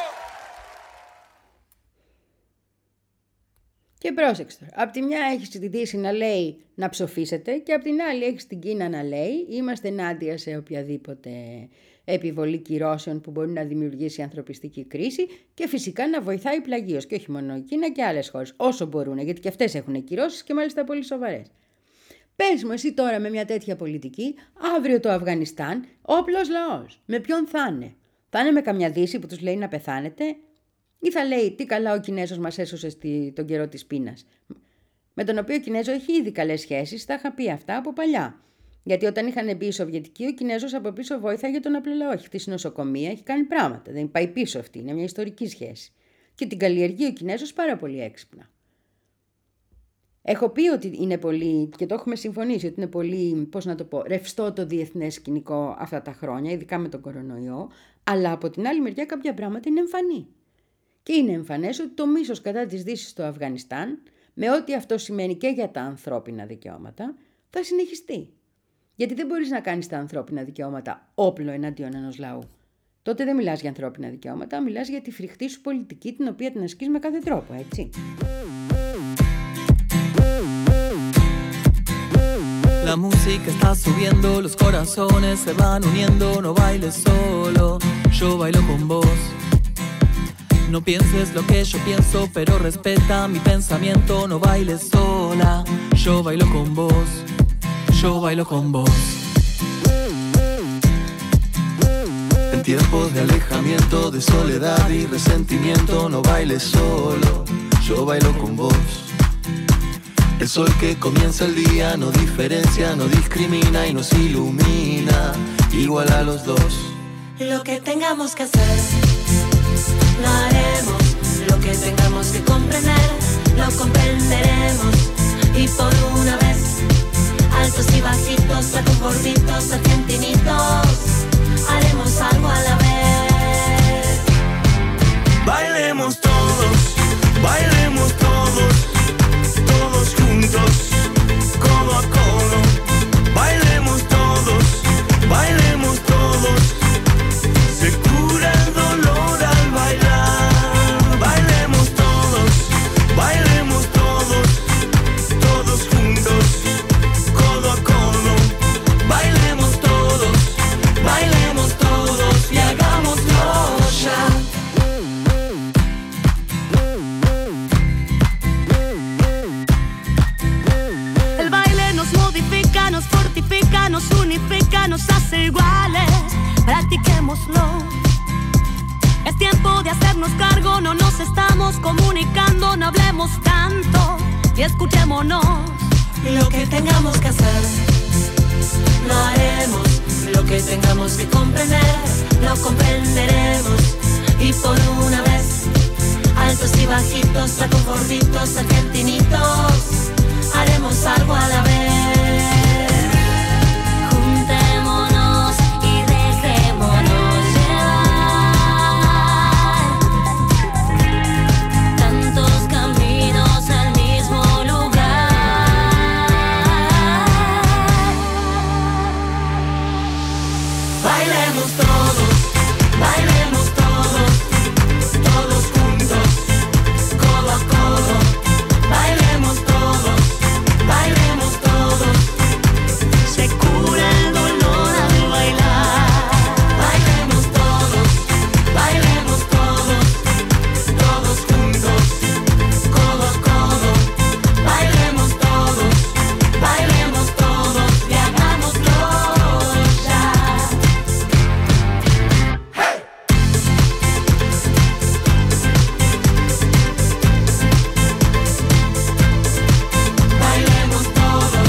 Και πρόσεξε τώρα. Απ' τη μια έχεις τη Δύση να λέει να ψοφήσετε και απ' την άλλη έχεις την Κίνα να λέει είμαστε ενάντια σε οποιαδήποτε επιβολή κυρώσεων που μπορεί να δημιουργήσει ανθρωπιστική κρίση και φυσικά να βοηθάει πλαγίως και όχι μόνο η Κίνα και άλλες χώρες όσο μπορούν, γιατί και αυτές έχουν κυρώσεις και μάλιστα πολύ σοβαρές. Πες μου εσύ τώρα με μια τέτοια πολιτική, αύριο το Αφγανιστάν, όπλος λαός, με ποιον θα είναι? Θα είναι με καμιά Δύση που τους λέει να πεθάνετε? Ή θα λέει τι καλά ο Κινέζος μας έσωσε στη, τον καιρό της πείνας, με τον οποίο ο Κινέζος έχει ήδη καλές σχέσεις, τα είχα πει αυτά από παλιά. Γιατί όταν είχαν μπει οι Σοβιετικοί, ο Κινέζος από πίσω βοήθαγε τον απλό λαό. Έχει χτίσει νοσοκομεία, έχει κάνει πράγματα. Δεν πάει πίσω αυτή, είναι μια ιστορική σχέση. Και την καλλιεργεί ο Κινέζος πάρα πολύ έξυπνα. Έχω πει ότι είναι πολύ, και το έχουμε συμφωνήσει, ότι είναι πολύ, πώς να το πω, ρευστό το διεθνές σκηνικό αυτά τα χρόνια, ειδικά με τον κορονοϊό, αλλά από την άλλη μεριά κάποια πράγματα είναι εμφανή. Και είναι εμφανές ότι το μίσος κατά της Δύσης στο Αφγανιστάν, με ό,τι αυτό σημαίνει και για τα ανθρώπινα δικαιώματα, θα συνεχιστεί. Γιατί δεν μπορείς να κάνεις τα ανθρώπινα δικαιώματα όπλο εναντίον ενός λαού. Τότε δεν μιλάς για ανθρώπινα δικαιώματα, μιλάς για τη φρικτή σου πολιτική, την οποία την ασκείς με κάθε τρόπο, έτσι. La música está subiendo, los corazones se van uniendo, no bailes solo, yo bailo con vos. No pienses lo que yo pienso, pero respeta mi pensamiento, no bailes sola, yo bailo con vos, yo bailo con vos. En tiempos de alejamiento, de soledad y resentimiento, no bailes solo, yo bailo con vos. El sol que comienza el día no diferencia, no discrimina y nos ilumina, igual a los dos. Lo que tengamos que hacer, lo haremos. Lo que tengamos que comprender, lo comprenderemos. Y por una vez, altos y bajitos, flacos, gorditos, argentinitos, haremos algo a la vez. Bailemos todos, bailemos todos, todos juntos, codo a codo. Bailemos todos, bailemos todos, se cura el dolor al bailar. Bailemos todos, bailemos todos, todos juntos, codo a codo. Bailemos todos, bailemos todos y hagámoslo ya. El baile nos modifica, nos fortifica, nos unifica, nos hace iguales. Practiquémoslo. Es tiempo de hacernos cargo, no nos estamos comunicando, no hablemos tanto y escuchémonos. Lo que tengamos que hacer, lo haremos. Lo que tengamos que comprender, lo comprenderemos. Y por una vez, altos y bajitos, flacos, gorditos, argentinitos, haremos algo a la vez. Juntémonos y dejémonos llevar. Tantos caminos al mismo lugar. Bailemos todos, bailemos todos, todos juntos, codo a codo. Bailemos todos, bailemos todos. Se cura el dolor al bailar. Bailemos todos, bailemos todos, todos juntos, codo a codo. Bailemos todos, bailemos todos y hagámoslo ya. Hey. Bailemos todos.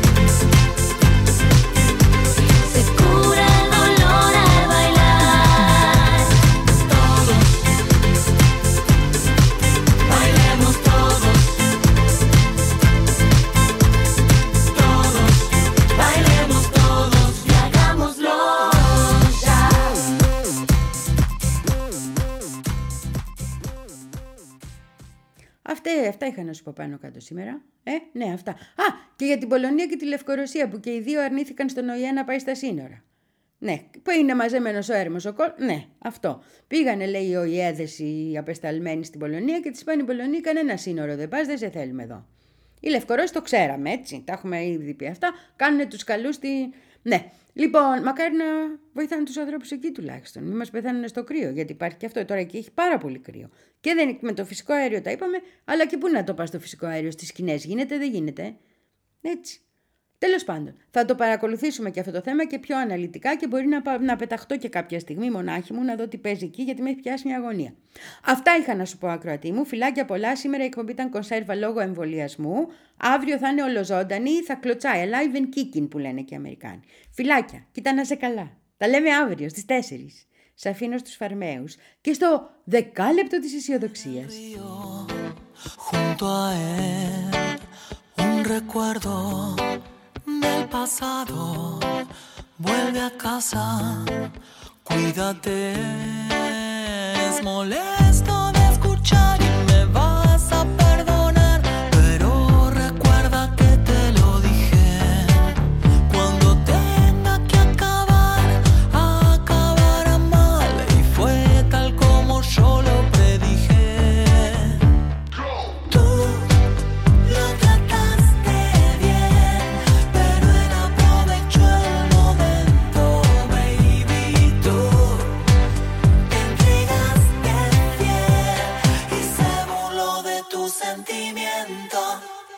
Se cura el dolor al bailar. Todos. Bailemos todos. Todos. Bailemos todos y hagámoslo ya. Αυτά, αυτά είχα να σου πω πάνω κάτω σήμερα. Ε, ναι, αυτά. Α, και για την Πολωνία και τη Λευκορωσία που και οι δύο αρνήθηκαν στον Ο Η Ε να πάει στα σύνορα. Ναι, που είναι μαζεμένος ο έρμος ο κόλ. Ναι, αυτό. Πήγανε, λέει, οι Ο Η Έδες οι απεσταλμένοι στην Πολωνία και της είπαν οι Πολωνοί: κανένα σύνορο δεν πας, δεν σε θέλουμε εδώ. Οι Λευκορώσοι το ξέραμε, έτσι. Τα έχουμε ήδη πει αυτά. Κάνουν τους καλούς στη. Ναι. Λοιπόν, μακάρι να βοηθάνε τους ανθρώπους εκεί τουλάχιστον. Μην μας πεθάνουν στο κρύο, γιατί υπάρχει και αυτό. Τώρα εκεί έχει πάρα πολύ κρύο. Και δεν, με το φυσικό αέριο τα είπαμε, αλλά και πού να το πας το φυσικό αέριο, στις σκηνές γίνεται, δεν γίνεται. Έτσι. Τέλος πάντων, θα το παρακολουθήσουμε και αυτό το θέμα και πιο αναλυτικά και μπορεί να, πα- να πεταχτώ και κάποια στιγμή μονάχη μου να δω τι παίζει εκεί, γιατί με έχει πιάσει μια αγωνία. Αυτά είχα να σου πω, ακροατή μου. Φιλάκια πολλά. Σήμερα η εκπομπή ήταν κονσέρβα λόγω εμβολιασμού. Αύριο θα είναι ολοζώντανη, θα κλωτσάει. Alive and kicking που λένε και οι Αμερικάνοι. Φιλάκια. Κοίτα να είσαι καλά. Τα λέμε αύριο στις τέσσερις. Σ' αφήνω στους Φαρμαίους και στο δεκάλεπτο της αισιοδοξίας. Junto a él, un recuerdo del pasado. Vuelve a casa, cuídate. Es molesto de escuchar y me vas a perdonar, pero recuerda que te lo dije. Cuando tenga que acabar, acabará mal y fue tal como yo lo predije. Tú lo trataste bien, pero él aprovechó el momento, baby. Tú te entregaste fiel y se burló de tus sentimientos.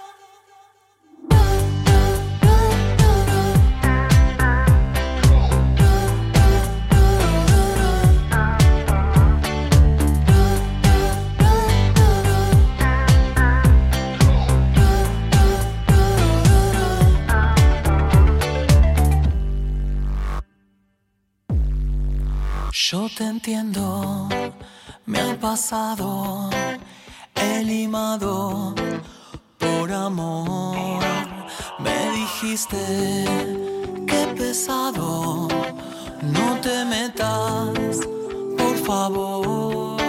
Yo te entiendo, me ha pasado, he limado por amor. Me dijiste que pesado, no te metas, por favor.